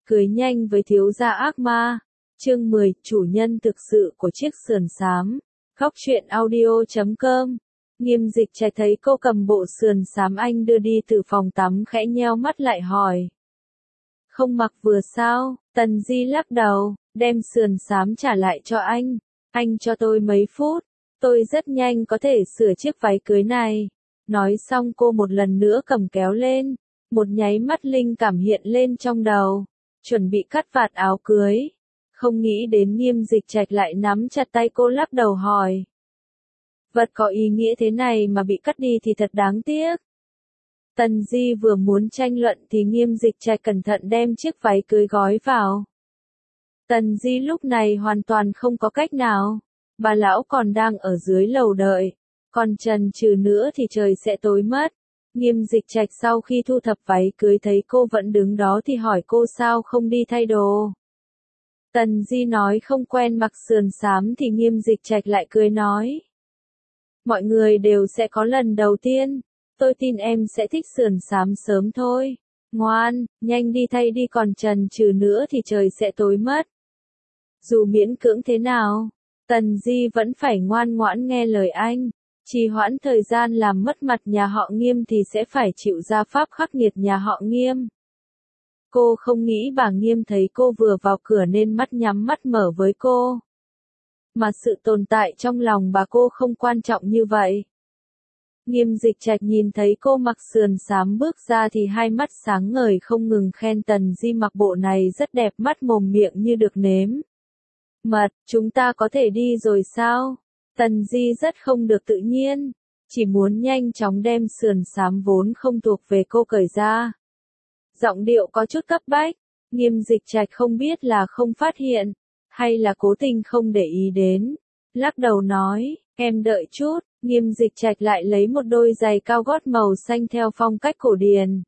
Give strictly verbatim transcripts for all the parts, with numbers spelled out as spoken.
Cưới nhanh với thiếu gia ác ma. Chương mười, chủ nhân thực sự của chiếc sườn xám. Khóc chuyện audio chấm com. Nghiêm Dịch Trạch thấy cô cầm bộ sườn xám anh đưa đi từ phòng tắm khẽ nheo mắt lại hỏi. Không mặc vừa sao? Tần Di lắc đầu, đem sườn xám trả lại cho anh. Anh cho tôi mấy phút, tôi rất nhanh có thể sửa chiếc váy cưới này. Nói xong cô một lần nữa cầm kéo lên, một nháy mắt linh cảm hiện lên trong đầu, chuẩn bị cắt vạt áo cưới. Không nghĩ đến Nghiêm Dịch Trạch lại nắm chặt tay cô lắc đầu hỏi. Vật có ý nghĩa thế này mà bị cắt đi thì thật đáng tiếc. Tần Di vừa muốn tranh luận thì Nghiêm Dịch Trạch cẩn thận đem chiếc váy cưới gói vào. Tần Di lúc này hoàn toàn không có cách nào. Bà lão còn đang ở dưới lầu đợi. Còn chần chừ nữa thì trời sẽ tối mất. Nghiêm Dịch Trạch sau khi thu thập váy cưới thấy cô vẫn đứng đó thì hỏi cô sao không đi thay đồ. Tần Di nói không quen mặc sườn xám thì Nghiêm Dịch Trạch lại cười nói. Mọi người đều sẽ có lần đầu tiên. Tôi tin em sẽ thích sườn xám sớm thôi. Ngoan, nhanh đi thay đi còn chần chừ nữa thì trời sẽ tối mất. Dù miễn cưỡng thế nào, Tần Di vẫn phải ngoan ngoãn nghe lời anh. Trì hoãn thời gian làm mất mặt nhà họ Nghiêm thì sẽ phải chịu gia pháp khắc nghiệt nhà họ Nghiêm. Cô không nghĩ bà Nghiêm thấy cô vừa vào cửa nên mắt nhắm mắt mở với cô. Mà sự tồn tại trong lòng bà cô không quan trọng như vậy. Nghiêm Dịch Trạch nhìn thấy cô mặc sườn xám bước ra thì hai mắt sáng ngời không ngừng khen Tần Di mặc bộ này rất đẹp mắt mồm miệng như được nếm. Mật, chúng ta có thể đi rồi sao? Tần Di rất không được tự nhiên, chỉ muốn nhanh chóng đem sườn xám vốn không thuộc về cô cởi ra. Giọng điệu có chút cấp bách, Nghiêm Dịch Trạch không biết là không phát hiện, hay là cố tình không để ý đến. Lắc đầu nói, em đợi chút, Nghiêm Dịch Trạch lại lấy một đôi giày cao gót màu xanh theo phong cách cổ điển.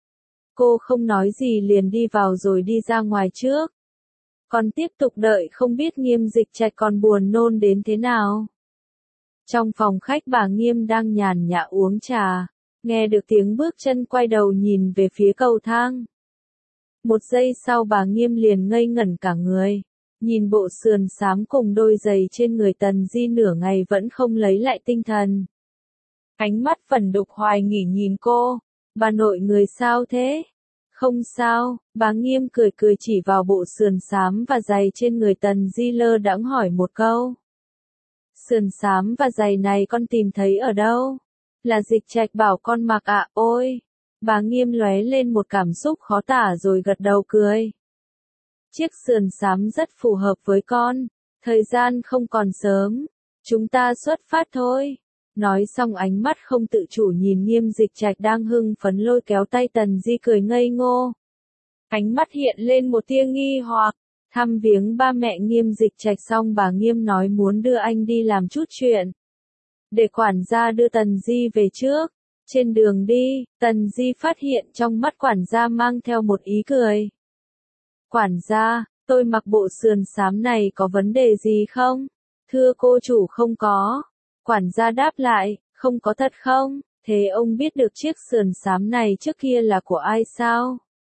Cô không nói gì liền đi vào rồi đi ra ngoài trước. Còn tiếp tục đợi không biết Nghiêm Dịch Trạch còn buồn nôn đến thế nào. Trong phòng khách bà Nghiêm đang nhàn nhã uống trà, nghe được tiếng bước chân quay đầu nhìn về phía cầu thang. Một giây sau bà Nghiêm liền ngây ngẩn cả người, nhìn bộ sườn xám cùng đôi giày trên người Tần Di nửa ngày vẫn không lấy lại tinh thần. Ánh mắt phần đục hoài nghỉ nhìn cô, bà nội người sao thế? Không sao, bà Nghiêm cười cười chỉ vào bộ sườn xám và giày trên người Tần Di lơ đãng hỏi một câu. Sườn xám và giày này con tìm thấy ở đâu? Là Dịch Trạch bảo con mặc ạ, ôi! Bà Nghiêm lóe lên một cảm xúc khó tả rồi gật đầu cười. Chiếc sườn xám rất phù hợp với con, thời gian không còn sớm, chúng ta xuất phát thôi. Nói xong ánh mắt không tự chủ nhìn Nghiêm Dịch Trạch đang hưng phấn lôi kéo tay Tần Di cười ngây ngô. Ánh mắt hiện lên một tia nghi hoặc. Thăm viếng ba mẹ Nghiêm Dịch Trạch xong bà Nghiêm nói muốn đưa anh đi làm chút chuyện. Để quản gia đưa Tần Di về trước. Trên đường đi, Tần Di phát hiện trong mắt quản gia mang theo một ý cười. Quản gia, tôi mặc bộ sườn xám này có vấn đề gì không? Thưa cô chủ không có. Quản gia đáp lại, không có thật không? Thế ông biết được chiếc sườn xám này trước kia là của ai sao?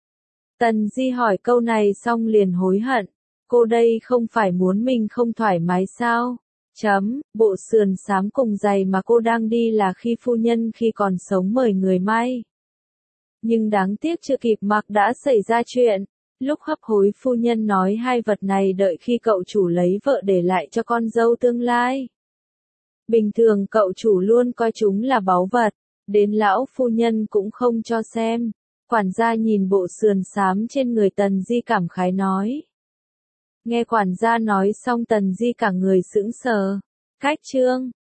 Tần Di hỏi câu này xong liền hối hận. Cô đây không phải muốn mình không thoải mái sao? Chấm, bộ sườn xám cùng giày mà cô đang đi là khi phu nhân khi còn sống mời người may. Nhưng đáng tiếc chưa kịp mặc đã xảy ra chuyện. Lúc hấp hối phu nhân nói hai vật này đợi khi cậu chủ lấy vợ để lại cho con dâu tương lai. Bình thường cậu chủ luôn coi chúng là báu vật, đến lão phu nhân cũng không cho xem. Quản gia nhìn bộ sườn xám trên người Tần Di cảm khái nói. Nghe quản gia nói xong Tần Di cả người sững sờ. Cách chương